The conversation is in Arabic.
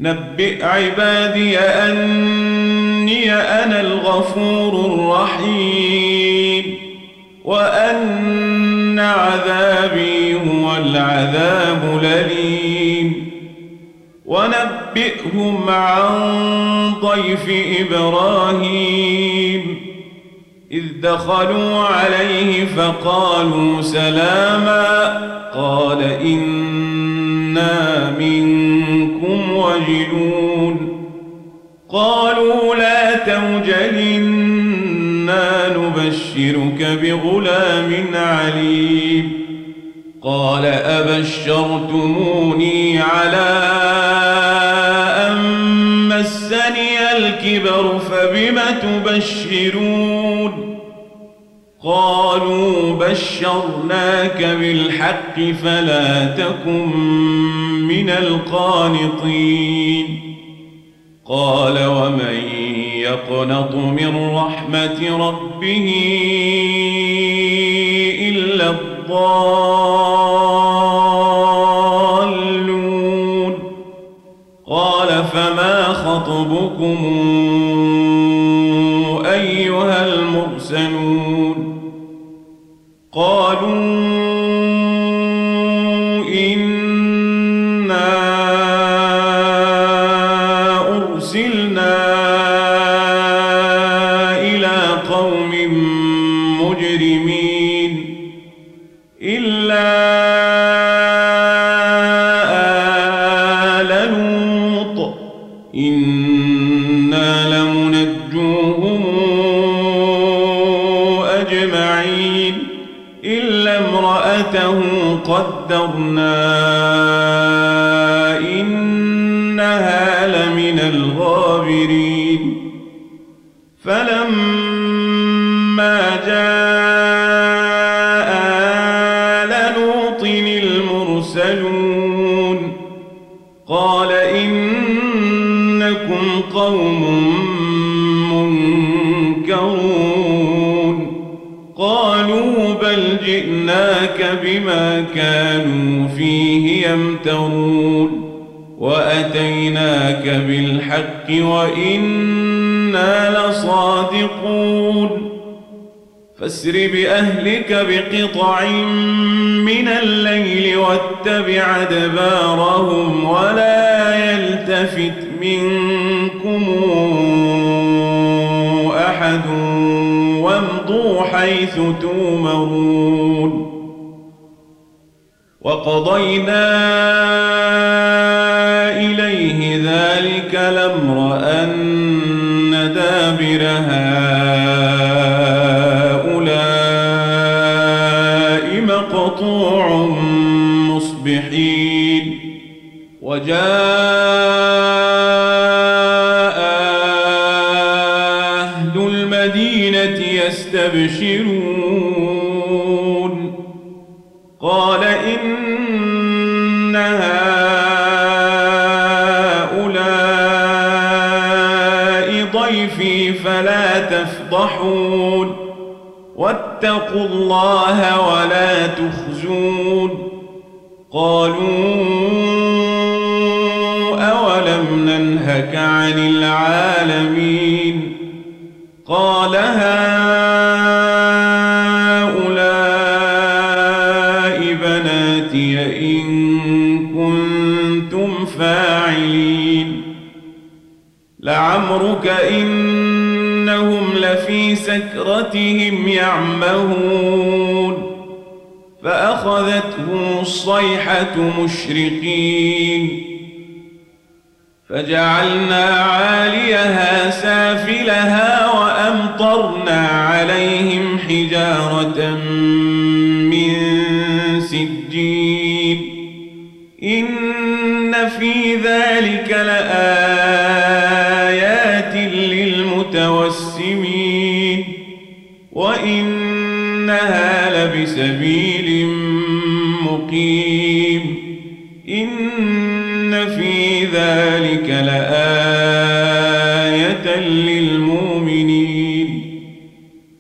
نبئ عبادي أني أنا الغفور الرحيم وأن عذابي هو العذاب الأليم ونبئهم عن ضيف إبراهيم إذ دخلوا عليه فقالوا سلاما قال إنا منكم وجلون قالوا لا توجل إنا نبشرك بغلام عليم قال أبشرتموني على أن مسني الكبر فبم تبشرون قالوا بشرناك بالحق فلا تكن من القانطين قال ومن يقنط من رحمة ربه إلا الضالون قال فما خطبكم أيها المرسلون قالوا إنا أرسلنا إلى قوم مجرمين إلا آل لوط إنا لمنجوهم أجمعين إلا امرأته قدرنا إنها لمن الغابرين فلما جاء آل لوط المرسلون قال إنكم قوم منكرون قالوا بل جئناك بما كانوا فيه يمترون وأتيناك بالحق وإنا لصادقون فاسر بأهلك بقطع من الليل واتبع أدبارهم ولا يلتفت منكم أحد وامضوا حيث تؤمرون وقضينا إليه ذلك الأمر أن دابر هؤلاء مقطوع مصبحين وجاء أهل المدينة يستبشرون قال إن هؤلاء ضيفي فلا تفضحون واتقوا الله ولا تخزون قالوا أولم ننهك عن العالمين قال هؤلاء بناتي إن كنتم فاعلين لعمرك إنهم لفي سكرتهم يعمهون فأخذتهم الصيحة مشرقين فجعلنا عاليها سافلها وأمطرنا عليهم حجارة من سجيل إن في ذلك لآيات للمتوسمين وإنها لبسبيل مقيم